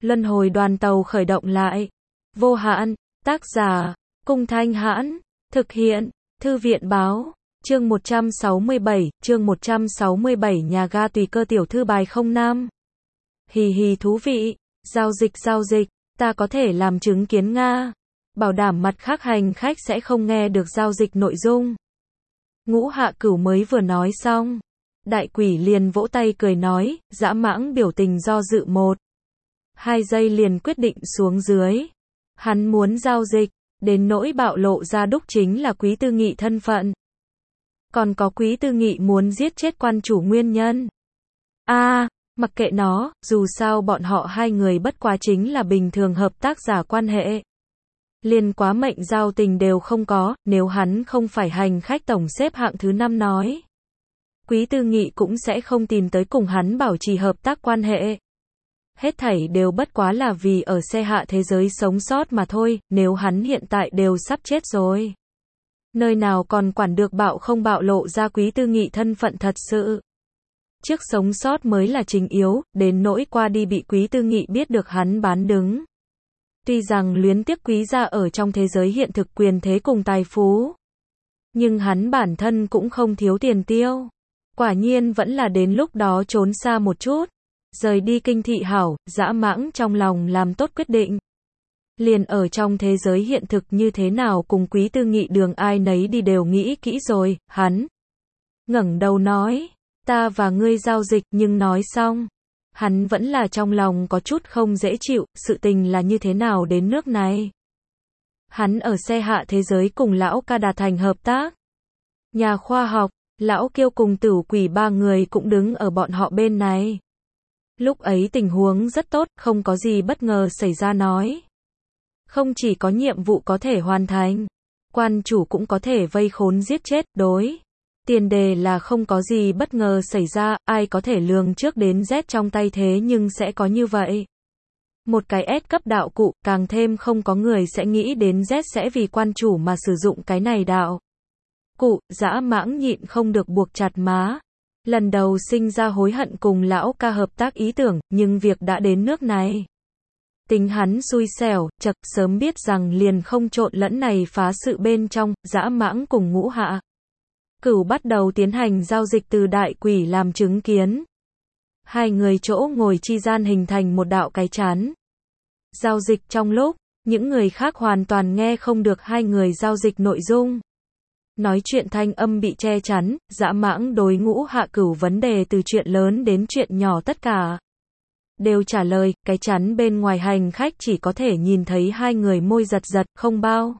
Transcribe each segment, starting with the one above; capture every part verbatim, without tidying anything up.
Luân hồi đoàn tàu khởi động lại. Vô hạn, tác giả, Cung Thanh Hãn, thực hiện, Thư viện báo, chương một trăm sáu mươi bảy, chương một trăm sáu mươi bảy nhà ga tùy cơ tiểu thư bài không năm. Hì hì thú vị, giao dịch giao dịch, ta có thể làm chứng kiến Nga. Bảo đảm mặt khác hành khách sẽ không nghe được giao dịch nội dung. Ngũ Hạ Cửu mới vừa nói xong. Đại quỷ liền vỗ tay cười nói, dã mãng biểu tình do dự một. Hai giây liền quyết định xuống dưới. Hắn muốn giao dịch, đến nỗi bạo lộ ra đúc chính là Quý Tư Nghị thân phận. Còn có Quý Tư Nghị muốn giết chết quan chủ nguyên nhân. A, à, mặc kệ nó, dù sao bọn họ hai người bất quá chính là bình thường hợp tác giả quan hệ. Liên quá mệnh giao tình đều không có, nếu hắn không phải hành khách tổng xếp hạng thứ năm nói. Quý Tư Nghị cũng sẽ không tìm tới cùng hắn bảo trì hợp tác quan hệ. Hết thảy đều bất quá là vì ở xe hạ thế giới sống sót mà thôi, nếu hắn hiện tại đều sắp chết rồi. Nơi nào còn quản được bạo không bạo lộ ra Quý Tư Nghị thân phận thật sự. Trước sống sót mới là chính yếu, đến nỗi qua đi bị Quý Tư Nghị biết được hắn bán đứng. Tuy rằng luyến tiếc quý gia ở trong thế giới hiện thực quyền thế cùng tài phú. Nhưng hắn bản thân cũng không thiếu tiền tiêu. Quả nhiên vẫn là đến lúc đó trốn xa một chút. Rời đi kinh thị hảo, dã mãng trong lòng làm tốt quyết định. Liền ở trong thế giới hiện thực như thế nào cùng Quý Tư Nghị đường ai nấy đi đều nghĩ kỹ rồi, hắn. Ngẩng đầu nói, ta và ngươi giao dịch nhưng nói xong. Hắn vẫn là trong lòng có chút không dễ chịu, sự tình là như thế nào đến nước này. Hắn ở xe hạ thế giới cùng lão ca đạt thành hợp tác. Nhà khoa học, lão Kiêu cùng Tửu Quỷ ba người cũng đứng ở bọn họ bên này. Lúc ấy tình huống rất tốt, không có gì bất ngờ xảy ra nói. Không chỉ có nhiệm vụ có thể hoàn thành, quan chủ cũng có thể vây khốn giết chết, đối. Tiền đề là không có gì bất ngờ xảy ra, ai có thể lường trước đến Z trong tay thế nhưng sẽ có như vậy. Một cái S cấp đạo cụ, càng thêm không có người sẽ nghĩ đến Z sẽ vì quan chủ mà sử dụng cái này đạo cụ, dã mãng nhịn không được buộc chặt má. Lần đầu sinh ra hối hận cùng lão ca hợp tác ý tưởng, nhưng việc đã đến nước này. Tính hắn xui xẻo, chật, sớm biết rằng liền không trộn lẫn này phá sự bên trong, dã mãng cùng Ngũ Hạ Cửu bắt đầu tiến hành giao dịch từ đại quỷ làm chứng kiến. Hai người chỗ ngồi chi gian hình thành một đạo cái chắn. Giao dịch trong lúc, những người khác hoàn toàn nghe không được hai người giao dịch nội dung. Nói chuyện thanh âm bị che chắn, dã mãng đối Ngũ Hạ Cửu vấn đề từ chuyện lớn đến chuyện nhỏ tất cả. Đều trả lời, cái chắn bên ngoài hành khách chỉ có thể nhìn thấy hai người môi giật giật, không bao.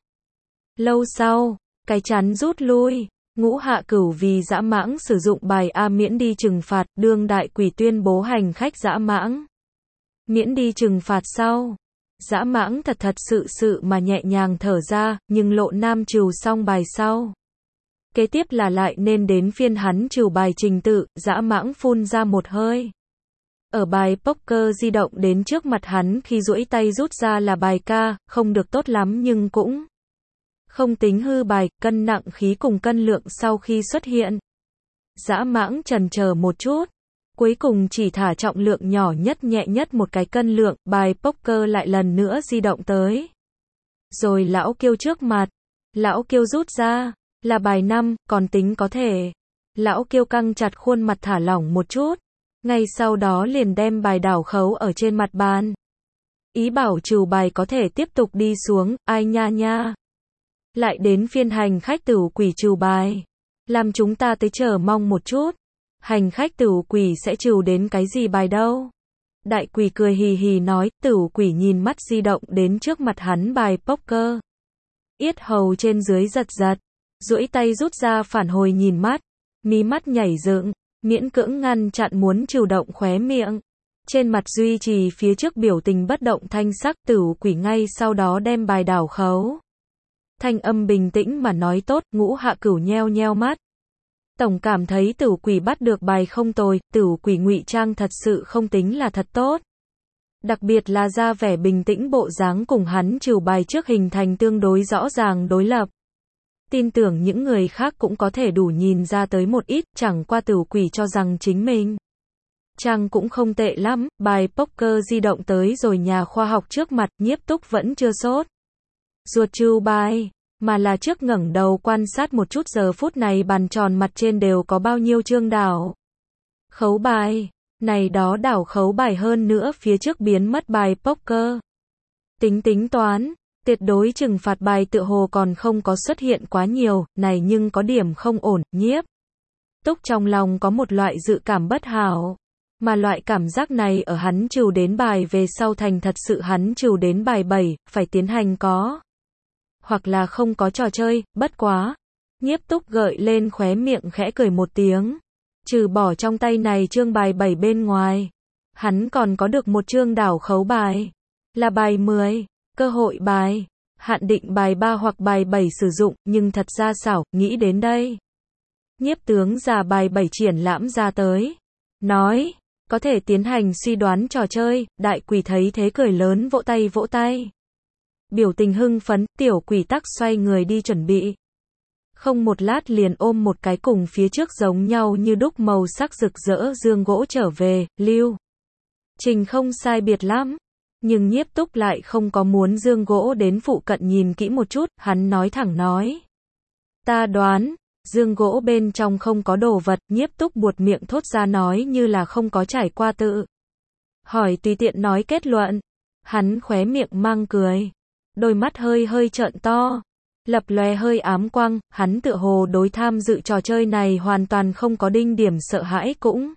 Lâu sau, cái chắn rút lui. Ngũ Hạ Cửu vì dã mãng sử dụng bài A miễn đi trừng phạt, đương đại quỷ tuyên bố hành khách dã mãng miễn đi trừng phạt sau. Dã mãng thật thật sự sự mà nhẹ nhàng thở ra, nhưng lộ nam trừ xong bài sau. Kế tiếp là lại nên đến phiên hắn trừ bài trình tự, dã mãng phun ra một hơi. Ở bài poker di động đến trước mặt hắn khi duỗi tay rút ra là bài ca, không được tốt lắm nhưng cũng không tính hư bài, cân nặng khí cùng cân lượng sau khi xuất hiện. Dã mãng chần chờ một chút, cuối cùng chỉ thả trọng lượng nhỏ nhất nhẹ nhất một cái cân lượng, bài poker lại lần nữa di động tới. Rồi lão Kiêu trước mặt, lão Kiêu rút ra, là bài năm, còn tính có thể. Lão Kiêu căng chặt khuôn mặt thả lỏng một chút, ngay sau đó liền đem bài đảo khấu ở trên mặt bàn. Ý bảo trừ bài có thể tiếp tục đi xuống, ai nha nha. Lại đến phiên hành khách Tửu Quỷ trừ bài. Làm chúng ta tới chờ mong một chút. Hành khách Tửu Quỷ sẽ trừ đến cái gì bài đâu. Đại quỷ cười hì hì nói, Tửu Quỷ nhìn mắt di động đến trước mặt hắn bài poker. Yết hầu trên dưới giật giật. Duỗi tay rút ra phản hồi nhìn mắt. Mí mắt nhảy dựng, miễn cưỡng ngăn chặn muốn trừ động khóe miệng. Trên mặt duy trì phía trước biểu tình bất động thanh sắc, Tửu Quỷ ngay sau đó đem bài đảo khấu. Thanh âm bình tĩnh mà nói tốt, Ngũ Hạ Cửu nheo nheo mắt. Tổng cảm thấy Tửu Quỷ bắt được bài không tồi, Tửu Quỷ ngụy trang thật sự không tính là thật tốt. Đặc biệt là ra vẻ bình tĩnh bộ dáng cùng hắn trừ bài trước hình thành tương đối rõ ràng đối lập. Tin tưởng những người khác cũng có thể đủ nhìn ra tới một ít, chẳng qua Tửu Quỷ cho rằng chính mình Chàng cũng không tệ lắm, bài poker di động tới rồi nhà khoa học trước mặt, Nhiếp Túc vẫn chưa sốt ruột trưu bài, mà là trước ngẩng đầu quan sát một chút giờ phút này bàn tròn mặt trên đều có bao nhiêu chương đảo khấu bài, này đó đảo khấu bài hơn nữa phía trước biến mất bài poker. Tính tính toán, tuyệt đối trừng phạt bài tựa hồ còn không có xuất hiện quá nhiều, này nhưng có điểm không ổn, Nhiếp Túc trong lòng có một loại dự cảm bất hảo. Mà loại cảm giác này ở hắn trừ đến bài về sau thành thật sự hắn trừ đến bài bảy, phải tiến hành có. Hoặc là không có trò chơi, bất quá. Nhiếp Túc gợi lên khóe miệng khẽ cười một tiếng. Trừ bỏ trong tay này chương bài bảy bên ngoài. Hắn còn có được một chương đảo khấu bài. Là bài mười, cơ hội bài. Hạn định bài ba hoặc bài bảy sử dụng, nhưng thật ra xảo, nghĩ đến đây. Nhiếp tướng già bài bảy triển lãm ra tới. Nói, có thể tiến hành suy đoán trò chơi, đại quỷ thấy thế cười lớn vỗ tay vỗ tay. Biểu tình hưng phấn, tiểu quỷ tắc xoay người đi chuẩn bị. Không một lát liền ôm một cái cùng phía trước giống nhau như đúc màu sắc rực rỡ dương gỗ trở về, lưu. Trình không sai biệt lắm. Nhưng Nhiếp Túc lại không có muốn dương gỗ đến phụ cận nhìn kỹ một chút, hắn nói thẳng nói. Ta đoán, dương gỗ bên trong không có đồ vật, Nhiếp Túc buột miệng thốt ra nói như là không có trải qua tự. Hỏi tùy tiện nói kết luận. Hắn khóe miệng mang cười. Đôi mắt hơi hơi trợn to. Lập lòe hơi ám quang, hắn tựa hồ đối tham dự trò chơi này hoàn toàn không có đinh điểm sợ hãi cũng.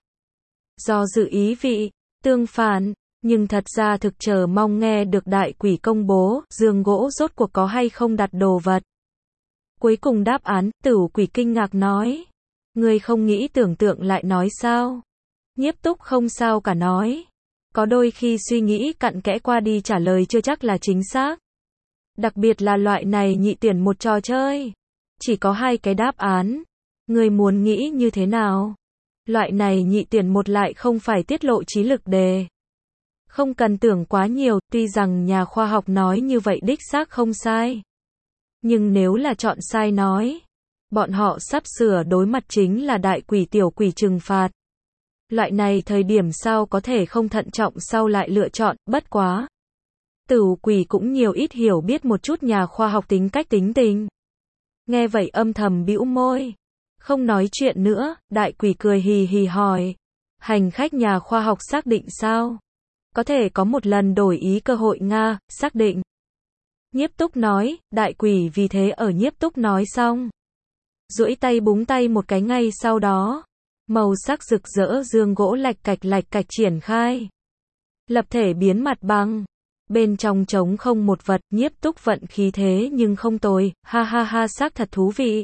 Do dự ý vị, tương phản, nhưng thật ra thực chờ mong nghe được đại quỷ công bố, dương gỗ rốt cuộc có hay không đặt đồ vật. Cuối cùng đáp án, Tửu quỷ kinh ngạc nói. Ngươi không nghĩ tưởng tượng lại nói sao? Nhiếp Túc không sao cả nói. Có đôi khi suy nghĩ cặn kẽ qua đi trả lời chưa chắc là chính xác. Đặc biệt là loại này nhị tuyển một trò chơi. Chỉ có hai cái đáp án. Ngươi muốn nghĩ như thế nào? Loại này nhị tuyển một lại không phải tiết lộ trí lực đề. Không cần tưởng quá nhiều, tuy rằng nhà khoa học nói như vậy đích xác không sai. Nhưng nếu là chọn sai nói, bọn họ sắp sửa đối mặt chính là đại quỷ tiểu quỷ trừng phạt. Loại này thời điểm sao có thể không thận trọng sau lại lựa chọn, bất quá. Tửu quỷ cũng nhiều ít hiểu biết một chút nhà khoa học tính cách tính tình. Nghe vậy âm thầm bĩu môi. Không nói chuyện nữa, đại quỷ cười hì hì hỏi. Hành khách nhà khoa học xác định sao? Có thể có một lần đổi ý cơ hội Nga, xác định. Nhiếp Túc nói, đại quỷ vì thế ở Nhiếp Túc nói xong. Duỗi tay búng tay một cái ngay sau đó. Màu sắc rực rỡ dương gỗ lạch cạch lạch cạch triển khai. Lập thể biến mặt bằng. Bên trong trống không một vật, Nhiếp Túc vận khí thế nhưng không tồi, ha ha ha xác thật thú vị.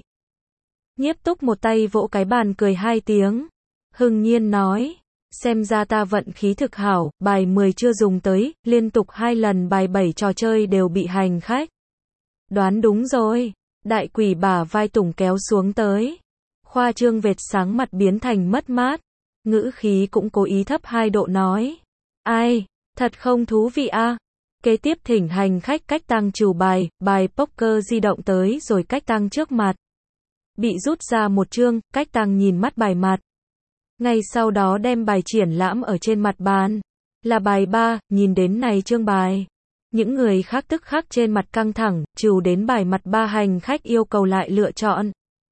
Nhiếp Túc một tay vỗ cái bàn cười hai tiếng. Hưng nhiên nói. Xem ra ta vận khí thực hảo, bài mười chưa dùng tới, liên tục hai lần bài bảy trò chơi đều bị hành khách. Đoán đúng rồi, đại quỷ bả vai tủng kéo xuống tới. Khoa trương vệt sáng mặt biến thành mất mát. Ngữ khí cũng cố ý thấp hai độ nói. Ai, thật không thú vị a. Kế tiếp thỉnh hành khách cách tăng trừ bài, bài poker di động tới rồi cách tăng trước mặt. Bị rút ra một chương, cách tăng nhìn mắt bài mặt. Ngay sau đó đem bài triển lãm ở trên mặt bàn. Là bài ba, nhìn đến này chương bài. Những người khác tức khắc trên mặt căng thẳng, trừ đến bài mặt ba hành khách yêu cầu lại lựa chọn.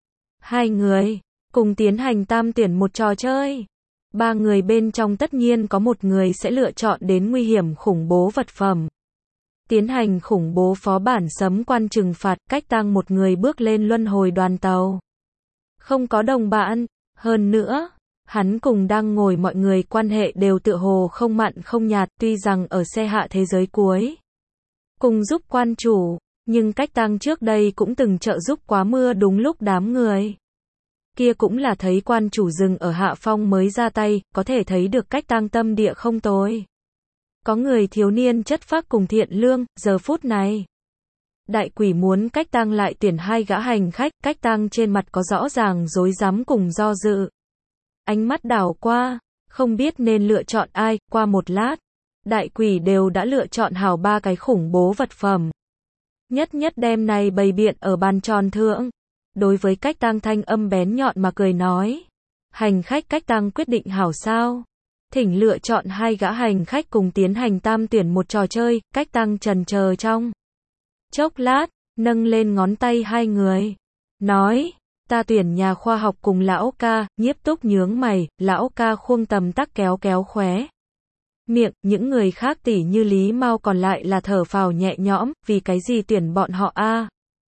Hai người, cùng tiến hành tam tuyển một trò chơi. Ba người bên trong tất nhiên có một người sẽ lựa chọn đến nguy hiểm khủng bố vật phẩm. Tiến hành khủng bố phó bản sấm quan trừng phạt, cách tăng một người bước lên luân hồi đoàn tàu. Không có đồng bạn, hơn nữa. Hắn cùng đang ngồi mọi người quan hệ đều tựa hồ không mặn không nhạt, tuy rằng ở xe hạ thế giới cuối. Cùng giúp quan chủ, nhưng cách tăng trước đây cũng từng trợ giúp quá mưa đúng lúc đám người. Kia cũng là thấy quan chủ dừng ở hạ phong mới ra tay, có thể thấy được cách tăng tâm địa không tồi. Có người thiếu niên chất phác cùng thiện lương, giờ phút này. Đại quỷ muốn cách tăng lại tuyển hai gã hành khách, cách tăng trên mặt có rõ ràng rối rắm cùng do dự. Ánh mắt đảo qua, không biết nên lựa chọn ai, qua một lát. Đại quỷ đều đã lựa chọn hảo ba cái khủng bố vật phẩm. Nhất nhất đem này bày biện ở bàn tròn thượng. Đối với cách tăng thanh âm bén nhọn mà cười nói. Hành khách cách tăng quyết định hảo sao. Thỉnh lựa chọn hai gã hành khách cùng tiến hành tam tuyển một trò chơi, Cách Tăng chần chờ trong chốc lát, nâng lên ngón tay hai người. Nói, ta tuyển nhà khoa học cùng lão ca, Nhiếp Túc nhướng mày, lão ca khuông tầm tắc kéo kéo khóe miệng, những người khác tỉ như Lý Mao còn lại là thở phào nhẹ nhõm, vì cái gì tuyển bọn họ a?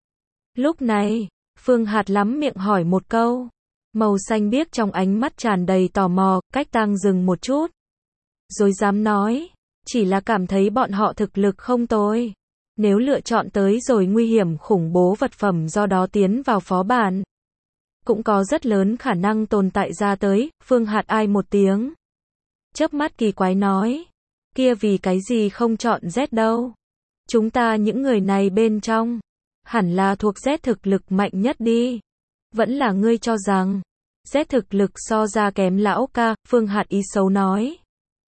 Lúc này, Phương Hạt lắm miệng hỏi một câu. Màu xanh biếc trong ánh mắt tràn đầy tò mò, Cách Tăng dừng một chút. Rồi dám nói, chỉ là cảm thấy bọn họ thực lực không tồi. Nếu lựa chọn tới rồi nguy hiểm khủng bố vật phẩm do đó tiến vào phó bản, cũng có rất lớn khả năng tồn tại ra tới. Phương Hạt ai một tiếng. Chớp mắt kỳ quái nói, kia vì cái gì không chọn Z đâu? Chúng ta những người này bên trong, hẳn là thuộc Z thực lực mạnh nhất đi. Vẫn là ngươi cho rằng, Z thực lực so ra kém lão ca, Phương Hạt ý xấu nói.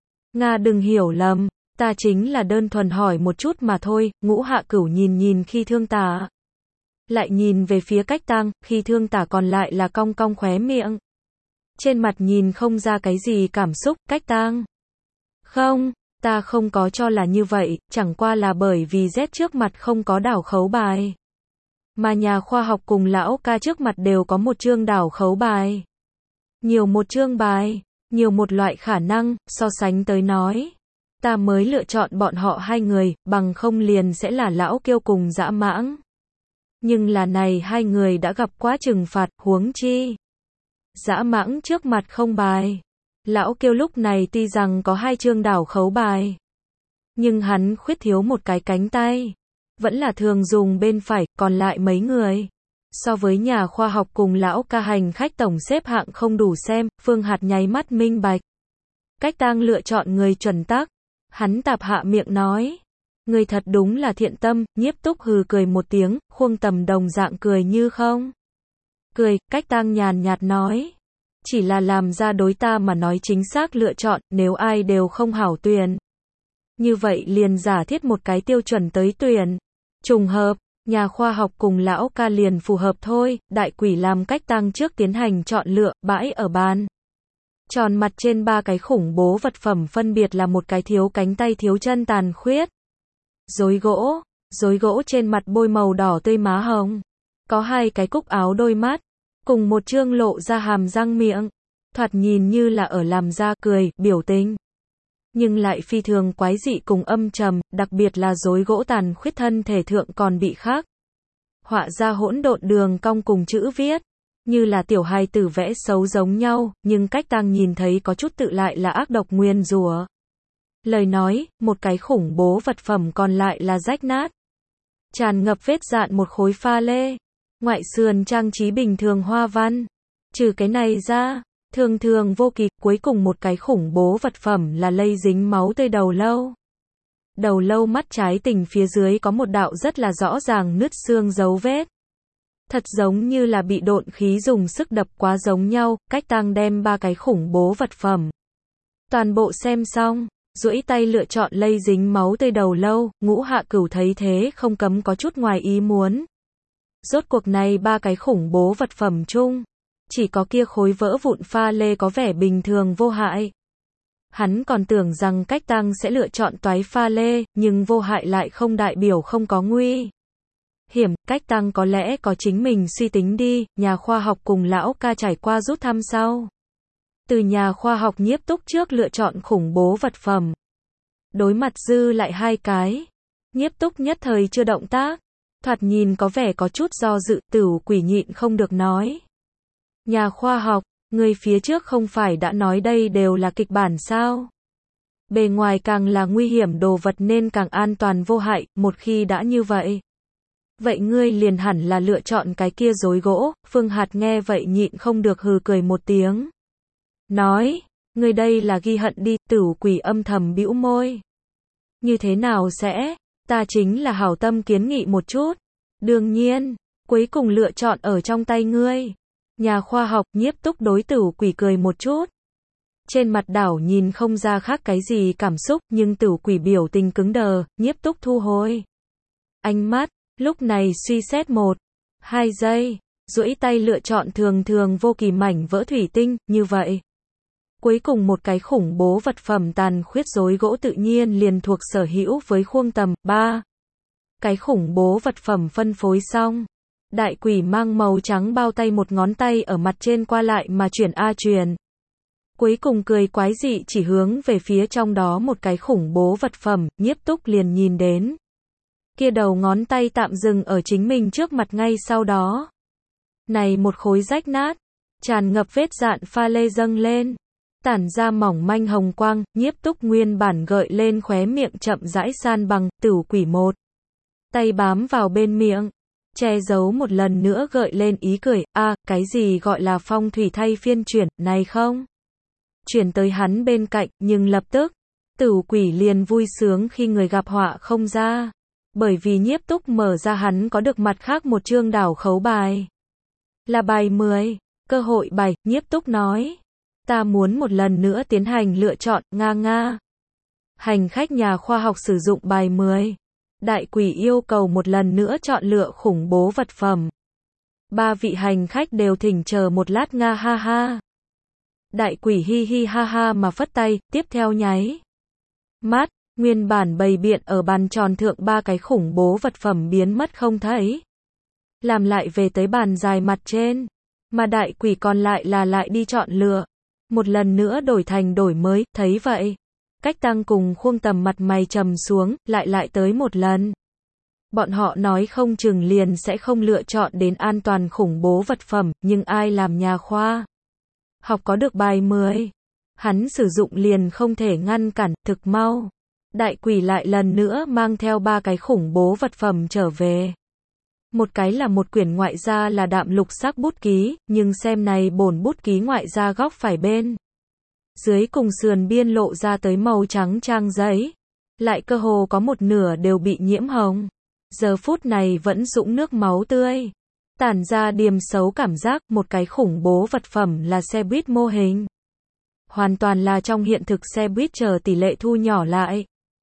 Nga đừng hiểu lầm, ta chính là đơn thuần hỏi một chút mà thôi. Ngũ Hạ Cửu nhìn nhìn Khi Thương Tả, lại nhìn về phía Cách Tăng, Khi Thương Tả còn lại là cong cong khóe miệng. Trên mặt nhìn không ra cái gì cảm xúc. Cách Tăng, không, ta không có cho là như vậy, chẳng qua là bởi vì Z trước mặt không có đảo khấu bài. Mà nhà khoa học cùng lão ca trước mặt đều có một chương đảo khấu bài. Nhiều một chương bài, nhiều một loại khả năng, so sánh tới nói. Ta mới lựa chọn bọn họ hai người, bằng không liền sẽ là lão kiêu cùng dã mãng. Nhưng là này hai người đã gặp quá trừng phạt, huống chi. Dã mãng trước mặt không bài. Lão kiêu lúc này tuy rằng có hai chương đảo khấu bài, nhưng hắn khuyết thiếu một cái cánh tay. Vẫn là thường dùng bên phải, còn lại mấy người. So với nhà khoa học cùng lão ca hành khách tổng xếp hạng không đủ xem, Phương Hạt nháy mắt minh bạch. Cách Tăng lựa chọn người chuẩn tắc. Hắn tạp hạ miệng nói. Người thật đúng là thiện tâm. Nhiếp Túc hừ cười một tiếng, khuông tầm đồng dạng cười như không cười. Cách Tăng nhàn nhạt nói. Chỉ là làm ra đối ta mà nói chính xác lựa chọn, nếu ai đều không hảo tuyển. Như vậy liền giả thiết một cái tiêu chuẩn tới tuyển. Trùng hợp, nhà khoa học cùng lão ca liền phù hợp thôi. Đại quỷ làm Cách Tăng trước tiến hành chọn lựa, bãi ở bàn tròn mặt trên ba cái khủng bố vật phẩm phân biệt là một cái thiếu cánh tay thiếu chân tàn khuyết. Rối gỗ, rối gỗ trên mặt bôi màu đỏ tươi má hồng. Có hai cái cúc áo đôi mắt, cùng một chương lộ ra hàm răng miệng. Thoạt nhìn như là ở làm ra cười, biểu tình. Nhưng lại phi thường quái dị cùng âm trầm, đặc biệt là rối gỗ tàn khuyết thân thể thượng còn bị khắc họa ra hỗn độn đường cong cùng chữ viết. Như là tiểu hài tử vẽ xấu giống nhau, nhưng Cách Tăng nhìn thấy có chút tự lại là ác độc nguyền rủa. Lời nói, một cái khủng bố vật phẩm còn lại là rách nát. Tràn ngập vết dạn một khối pha lê. Ngoại sườn trang trí bình thường hoa văn. Trừ cái này ra, thường thường vô kịch, cuối cùng một cái khủng bố vật phẩm là lây dính máu tươi đầu lâu. Đầu lâu mắt trái tình phía dưới có một đạo rất là rõ ràng nứt xương dấu vết. Thật giống như là bị độn khí dùng sức đập quá giống nhau. Cách Tăng đem ba cái khủng bố vật phẩm toàn bộ xem xong, duỗi tay lựa chọn lây dính máu tươi đầu lâu. Ngũ Hạ Cửu thấy thế không cấm có chút ngoài ý muốn. Rốt cuộc này ba cái khủng bố vật phẩm chung, chỉ có kia khối vỡ vụn pha lê có vẻ bình thường vô hại. Hắn còn tưởng rằng Cách Tăng sẽ lựa chọn toái pha lê, nhưng vô hại lại không đại biểu không có nguy hiểm. Cách Tăng có lẽ có chính mình suy tính đi. Nhà khoa học cùng lão ca trải qua rút thăm sau. Từ nhà khoa học Nhiếp Túc trước lựa chọn khủng bố vật phẩm. Đối mặt dư lại hai cái. Nhiếp Túc nhất thời chưa động tác. Thoạt nhìn có vẻ có chút do dự. Tửu Quỷ nhịn không được nói. Nhà khoa học, người phía trước không phải đã nói đây đều là kịch bản sao? Bề ngoài càng là nguy hiểm đồ vật nên càng an toàn vô hại. Một khi đã như vậy, vậy ngươi liền hẳn là lựa chọn cái kia rối gỗ. Phương Hạt nghe vậy nhịn không được hừ cười một tiếng. Nói, ngươi đây là ghi hận đi. Tửu Quỷ âm thầm bĩu môi. Như thế nào sẽ? Ta chính là hảo tâm kiến nghị một chút. Đương nhiên, cuối cùng lựa chọn ở trong tay ngươi. Nhà khoa học Nhiếp Túc đối Tửu Quỷ cười một chút. Trên mặt đảo nhìn không ra khác cái gì cảm xúc, nhưng Tửu Quỷ biểu tình cứng đờ. Nhiếp Túc thu hồi ánh mắt, lúc này suy xét một, hai giây, duỗi tay lựa chọn thường thường vô kỳ mảnh vỡ thủy tinh. Như vậy, Cuối cùng một cái khủng bố vật phẩm tàn khuyết rối gỗ tự nhiên liền thuộc sở hữu với Khuông Tầm. ba. Cái khủng bố vật phẩm phân phối xong. Đại quỷ mang màu trắng bao tay một ngón tay ở mặt trên qua lại mà chuyển a chuyển. Cuối cùng cười quái dị chỉ hướng về phía trong đó một cái khủng bố vật phẩm, Nhiếp Túc liền nhìn đến. Kia đầu ngón tay tạm dừng ở chính mình trước mặt ngay sau đó. Này một khối rách nát, tràn ngập vết dạn pha lê dâng lên. Tản ra mỏng manh hồng quang, Nhiếp Túc nguyên bản gợi lên khóe miệng chậm rãi san bằng, Tửu Quỷ một. Tay bám vào bên miệng, che giấu một lần nữa gợi lên ý cười, a cái gì gọi là phong thủy thay phiên chuyển, này không? Chuyển tới hắn bên cạnh, nhưng lập tức, Tửu Quỷ liền vui sướng khi người gặp họa không ra. Bởi vì Nhiếp Túc mở ra hắn có được mặt khác một chương đảo khấu bài. Là bài mười, cơ hội bài, Nhiếp Túc nói. Ta muốn một lần nữa tiến hành lựa chọn, nga nga. Hành khách nhà khoa học sử dụng bài mười. Đại quỷ yêu cầu một lần nữa chọn lựa khủng bố vật phẩm. Ba vị hành khách đều thỉnh chờ một lát nga ha ha. Đại quỷ hi hi ha ha mà phất tay, tiếp theo nháy mắt, nguyên bản bày biện ở bàn tròn thượng ba cái khủng bố vật phẩm biến mất không thấy. Làm lại về tới bàn dài mặt trên, mà đại quỷ còn lại là lại đi chọn lựa. Một lần nữa đổi thành đổi mới, thấy vậy. Cách Tăng cùng Khuông Tầm mặt mày trầm xuống, lại lại tới một lần. Bọn họ nói không chừng liền sẽ không lựa chọn đến an toàn khủng bố vật phẩm, nhưng ai làm nhà khoa học có được bài mười. Hắn sử dụng liền không thể ngăn cản, thực mau. Đại quỷ lại lần nữa mang theo ba cái khủng bố vật phẩm trở về. Một cái là một quyển ngoại gia là đạm lục sắc bút ký, nhưng xem này bổn bút ký ngoại gia góc phải bên. Dưới cùng sườn biên lộ ra tới màu trắng trang giấy. Lại cơ hồ có một nửa đều bị nhiễm hồng. Giờ phút này vẫn dũng nước máu tươi. Tản ra điềm xấu cảm giác, một cái khủng bố vật phẩm là xe buýt mô hình. Hoàn toàn là trong hiện thực xe buýt chờ tỷ lệ thu nhỏ lại.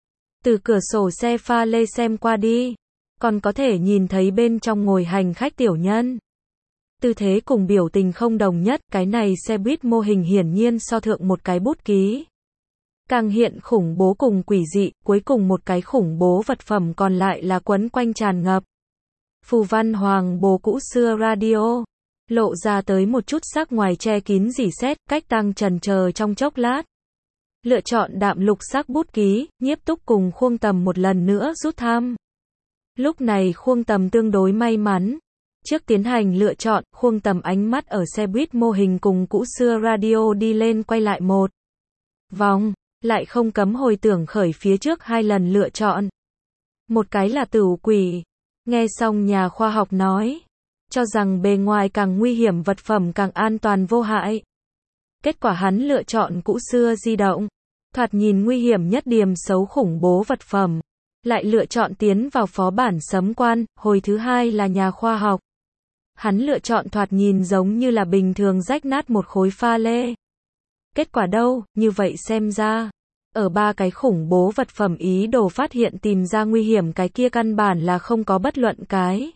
Từ cửa sổ xe pha lê xem qua đi, còn có thể nhìn thấy bên trong ngồi hành khách tiểu nhân. Tư thế cùng biểu tình không đồng nhất, cái này xe buýt mô hình hiển nhiên so thượng một cái bút ký. Càng hiện khủng bố cùng quỷ dị, cuối cùng một cái khủng bố vật phẩm còn lại là quấn quanh tràn ngập. Phù văn hoàng bồ cũ xưa radio, lộ ra tới một chút sắc ngoài che kín rỉ sét, Cách Tăng trần chờ trong chốc lát. Lựa chọn đạm lục sắc bút ký, Nhiếp Túc cùng Khuông Tầm một lần nữa rút thăm. Lúc này Khuông Tầm tương đối may mắn. Trước tiến hành lựa chọn, Khuông Tầm ánh mắt ở xe buýt mô hình cùng cũ xưa radio đi lên quay lại một vòng, lại không cấm hồi tưởng khởi phía trước hai lần lựa chọn. Một cái là Tửu Quỷ. Nghe xong nhà khoa học nói, cho rằng bề ngoài càng nguy hiểm vật phẩm càng an toàn vô hại. Kết quả hắn lựa chọn cũ xưa di động. Thoạt nhìn nguy hiểm nhất điềm xấu khủng bố vật phẩm. Lại lựa chọn tiến vào phó bản sấm quan, hồi thứ hai là nhà khoa học. Hắn lựa chọn thoạt nhìn giống như là bình thường rách nát một khối pha lê. Kết quả đâu, như vậy xem ra. Ở ba cái khủng bố vật phẩm ý đồ phát hiện tìm ra nguy hiểm cái kia căn bản là không có bất luận cái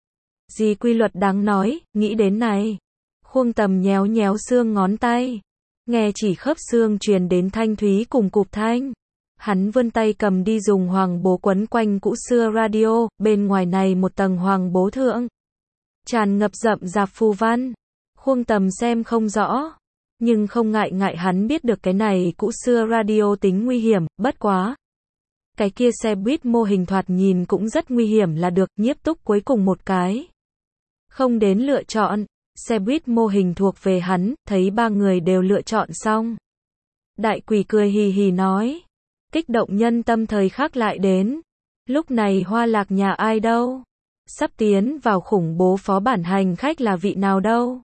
gì quy luật đáng nói, nghĩ đến này. Khuông Tầm nhéo nhéo xương ngón tay. Nghe chỉ khớp xương truyền đến thanh thúy cùng cụp thanh. Hắn vươn tay cầm đi dùng hoàng bố quấn quanh cũ xưa radio, bên ngoài này một tầng hoàng bố thượng. Tràn ngập rậm rạp phù văn. Khuông Tầm xem không rõ. Nhưng không ngại ngại hắn biết được cái này cũ xưa radio tính nguy hiểm, bất quá. Cái kia xe buýt mô hình thoạt nhìn cũng rất nguy hiểm là được, Nhiếp Túc cuối cùng một cái. Không đến lựa chọn, xe buýt mô hình thuộc về hắn, thấy ba người đều lựa chọn xong. Đại quỷ cười hì hì nói. Kích động nhân tâm thời khắc lại đến. Lúc này Hoa Lạc nhà ai đâu? Sắp tiến vào khủng bố phó bản hành khách là vị nào đâu?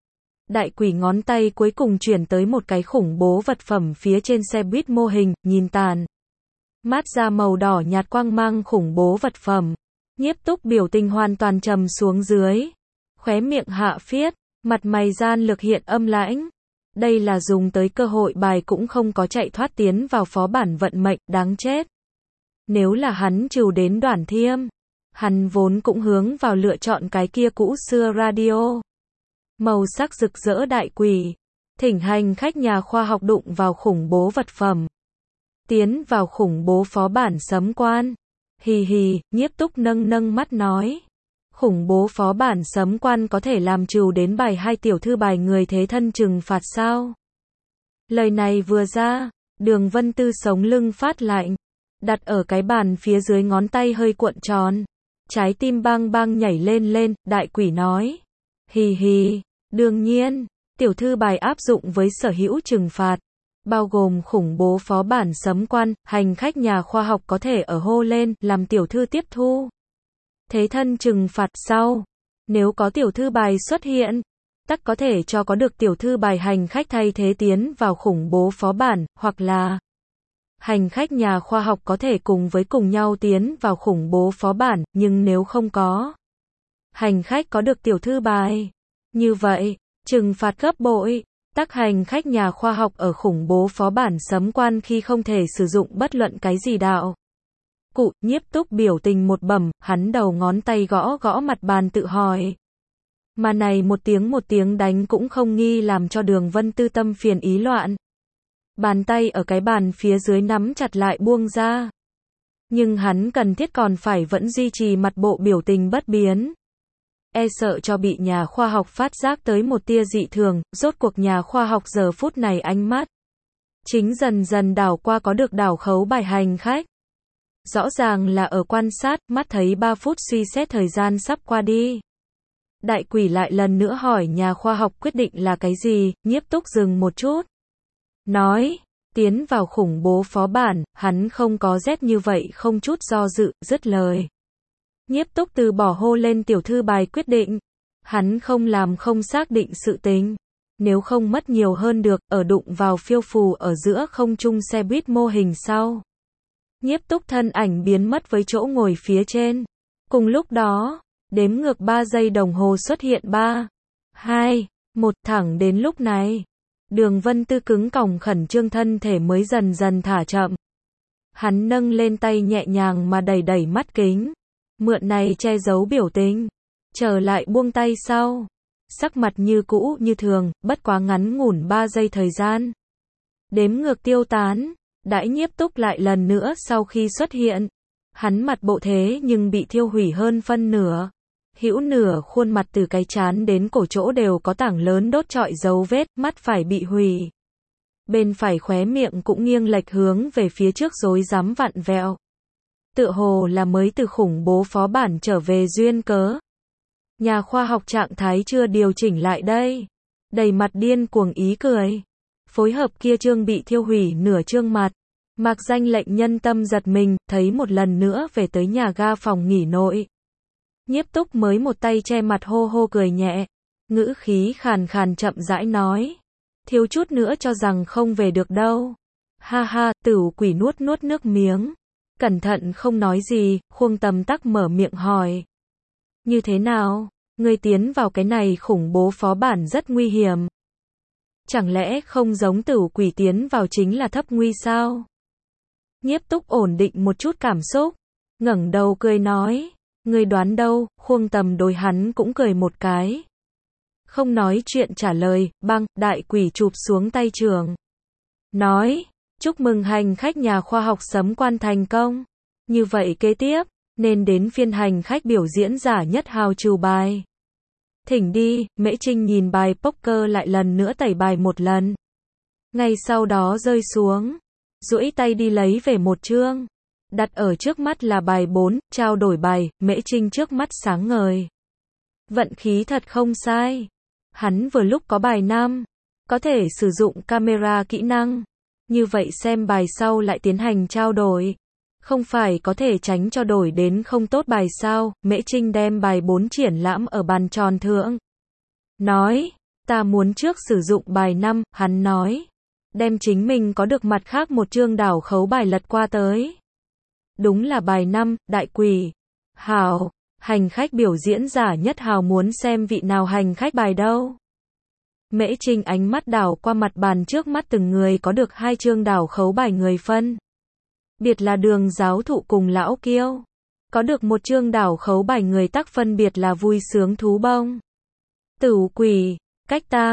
Đại quỷ ngón tay cuối cùng chuyển tới một cái khủng bố vật phẩm phía trên xe buýt mô hình, nhìn tàn. Mát ra màu đỏ nhạt quang mang khủng bố vật phẩm. Nhiếp Túc biểu tình hoàn toàn trầm xuống dưới. Khóe miệng hạ phiết, mặt mày gian lực hiện âm lãnh. Đây là dùng tới cơ hội bài cũng không có chạy thoát tiến vào phó bản vận mệnh, đáng chết. Nếu là hắn trừ đến Đoản Thiêm, hắn vốn cũng hướng vào lựa chọn cái kia cũ xưa radio. Màu sắc rực rỡ đại quỷ. Thỉnh hành khách nhà khoa học đụng vào khủng bố vật phẩm. Tiến vào khủng bố phó bản sấm quan. Hì hì, Nhiếp Túc nâng nâng mắt nói. Khủng bố phó bản sấm quan có thể làm trù đến bài hai tiểu thư bài người thế thân trừng phạt sao? Lời này vừa ra, Đường Vân Tư sống lưng phát lạnh, đặt ở cái bàn phía dưới ngón tay hơi cuộn tròn. Trái tim bang bang nhảy lên lên, đại quỷ nói. Hì hì, đương nhiên, tiểu thư bài áp dụng với sở hữu trừng phạt, bao gồm khủng bố phó bản sấm quan, hành khách nhà khoa học có thể ở hô lên, làm tiểu thư tiếp thu. Thế thân trừng phạt sau, nếu có tiểu thư bài xuất hiện, tắc có thể cho có được tiểu thư bài hành khách thay thế tiến vào khủng bố phó bản, hoặc là hành khách nhà khoa học có thể cùng với cùng nhau tiến vào khủng bố phó bản, nhưng nếu không có hành khách có được tiểu thư bài, như vậy, trừng phạt gấp bội, tắc hành khách nhà khoa học ở khủng bố phó bản sấm quan khi không thể sử dụng bất luận cái gì đạo. Cụ, Nhiếp Túc biểu tình một bẩm, hắn đầu ngón tay gõ gõ mặt bàn tự hỏi. Mà này một tiếng một tiếng đánh cũng không nghi làm cho Đường Vân Tư tâm phiền ý loạn. Bàn tay ở cái bàn phía dưới nắm chặt lại buông ra. Nhưng hắn cần thiết còn phải vẫn duy trì mặt bộ biểu tình bất biến. E sợ cho bị nhà khoa học phát giác tới một tia dị thường, rốt cuộc nhà khoa học giờ phút này ánh mắt chính dần dần đảo qua có được đảo khấu bài hành khách. Rõ ràng là ở quan sát, mắt thấy ba phút suy xét thời gian sắp qua đi. Đại quỷ lại lần nữa hỏi nhà khoa học quyết định là cái gì, Nhiếp Túc dừng một chút. Nói, tiến vào khủng bố phó bản, hắn không có rét như vậy không chút do dự, dứt lời. Nhiếp Túc từ bỏ hô lên tiểu thư bài quyết định. Hắn không làm không xác định sự tính. Nếu không mất nhiều hơn được, ở đụng vào phiêu phù ở giữa không trung xe buýt mô hình sau. Nhiếp Túc thân ảnh biến mất với chỗ ngồi phía trên. Cùng lúc đó, đếm ngược ba giây đồng hồ xuất hiện ba, hai, một thẳng đến lúc này. Đường Vân Tư cứng còng khẩn trương thân thể mới dần dần thả chậm. Hắn nâng lên tay nhẹ nhàng mà đẩy đẩy mắt kính. Mượn này che giấu biểu tình. Trở lại buông tay sau. Sắc mặt như cũ như thường, bất quá ngắn ngủn ba giây thời gian. Đếm ngược tiêu tán. Đãi Nhiếp Túc lại lần nữa sau khi xuất hiện. Hắn mặt bộ thế nhưng bị thiêu hủy hơn phân nửa. Hữu nửa khuôn mặt từ cái trán đến cổ chỗ đều có tảng lớn đốt trọi dấu vết, mắt phải bị hủy. Bên phải khóe miệng cũng nghiêng lệch hướng về phía trước rối rắm vặn vẹo. Tựa hồ là mới từ khủng bố phó bản trở về duyên cớ. Nhà khoa học trạng thái chưa điều chỉnh lại đây. Đầy mặt điên cuồng ý cười. Phối hợp kia trương bị thiêu hủy nửa trương mặt. Mạc Danh lệnh nhân tâm giật mình, thấy một lần nữa về tới nhà ga phòng nghỉ nội. Nhiếp Túc mới một tay che mặt hô hô cười nhẹ. Ngữ khí khàn khàn chậm rãi nói. Thiếu chút nữa cho rằng không về được đâu. Ha ha, Tửu quỷ nuốt nuốt nước miếng. Cẩn thận không nói gì, Khuông Tầm Tắc mở miệng hỏi. Như thế nào? Ngươi tiến vào cái này khủng bố phó bản rất nguy hiểm. Chẳng lẽ không giống Tửu quỷ tiến vào chính là thấp nguy sao? Nhiếp Túc ổn định một chút cảm xúc. Ngẩng đầu cười nói. Ngươi đoán đâu? Khuông Tầm đối hắn cũng cười một cái. Không nói chuyện trả lời, băng, đại quỷ chụp xuống tay trường. Nói. Chúc mừng hành khách nhà khoa học sấm quan thành công. Như vậy kế tiếp, nên đến phiên hành khách biểu diễn giả nhất hào trừ bài. Thỉnh đi, Mễ Trinh nhìn bài poker lại lần nữa tẩy bài một lần. Ngay sau đó rơi xuống. Duỗi tay đi lấy về một chương. Đặt ở trước mắt là bài bốn, trao đổi bài, Mễ Trinh trước mắt sáng ngời. Vận khí thật không sai. Hắn vừa lúc có bài năm. Có thể sử dụng camera kỹ năng. Như vậy xem bài sau lại tiến hành trao đổi. Không phải có thể tránh cho đổi đến không tốt bài sao? Mễ Trinh đem bài bốn triển lãm ở bàn tròn thượng. Nói, ta muốn trước sử dụng bài năm, hắn nói. Đem chính mình có được mặt khác một chương đảo khấu bài lật qua tới. Đúng là bài năm, đại quỷ. Hảo, hành khách biểu diễn giả nhất hào muốn xem vị nào hành khách bài đâu. Mễ Trinh ánh mắt đảo qua mặt bàn trước mắt từng người có được hai chương đảo khấu bài người phân. Biệt là Đường giáo thụ cùng lão Kiêu. Có được một chương đảo khấu bài người tắc phân biệt là vui sướng thú bông. Tửu quỷ, cách tang,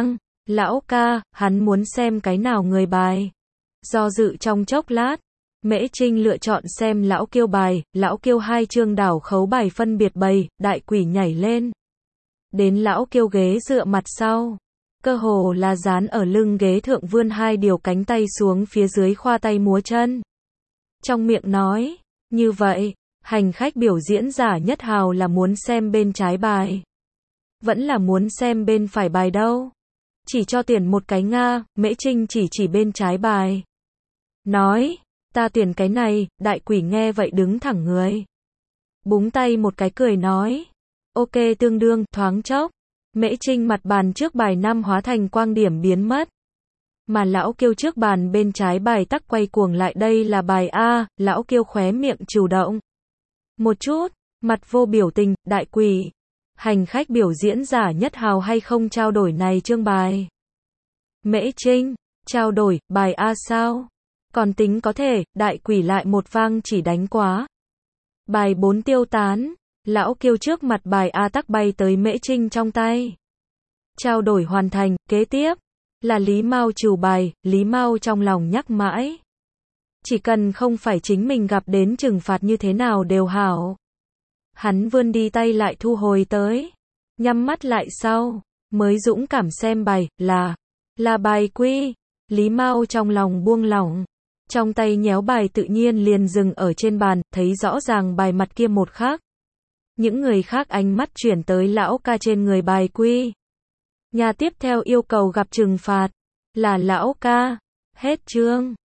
Lão ca, hắn muốn xem cái nào người bài. Do dự trong chốc lát, Mễ Trinh lựa chọn xem Lão Kiêu bài, Lão Kiêu hai chương đảo khấu bài phân biệt bày, đại quỷ nhảy lên. Đến Lão Kiêu ghế dựa mặt sau. Cơ hồ là dán ở lưng ghế thượng vươn hai điều cánh tay xuống phía dưới khoa tay múa chân. Trong miệng nói, như vậy, hành khách biểu diễn giả nhất hào là muốn xem bên trái bài. Vẫn là muốn xem bên phải bài đâu. Chỉ cho tiền một cái Nga, Mễ Trinh chỉ chỉ bên trái bài. Nói, ta tiền cái này, đại quỷ nghe vậy đứng thẳng người. Búng tay một cái cười nói. Ok tương đương, thoáng chốc. Mễ Trinh mặt bàn trước bài năm hóa thành quang điểm biến mất. Mà Lão Kiêu trước bàn bên trái bài tắc quay cuồng lại đây là bài A, Lão Kiêu khóe miệng chủ động. Một chút, mặt vô biểu tình, đại quỷ. Hành khách biểu diễn giả nhất hào hay không trao đổi này chương bài. Mễ Trinh, trao đổi, bài A sao? Còn tính có thể, đại quỷ lại một vang chỉ đánh quá. Bài bốn tiêu tán, Lão Kiêu trước mặt bài A tắc bay tới Mễ Trinh trong tay. Trao đổi hoàn thành, kế tiếp là Lý Mao trừ bài, Lý Mao trong lòng nhắc mãi. Chỉ cần không phải chính mình gặp đến trừng phạt như thế nào đều hảo. Hắn vươn đi tay lại thu hồi tới. Nhắm mắt lại sau, mới dũng cảm xem bài, là, là bài quy. Lý Mao trong lòng buông lỏng. Trong tay nhéo bài tự nhiên liền dừng ở trên bàn, thấy rõ ràng bài mặt kia một khắc. Những người khác ánh mắt chuyển tới Lão ca trên người bài quy. Nhà tiếp theo yêu cầu gặp trừng phạt, là Lão ca. Hết chương.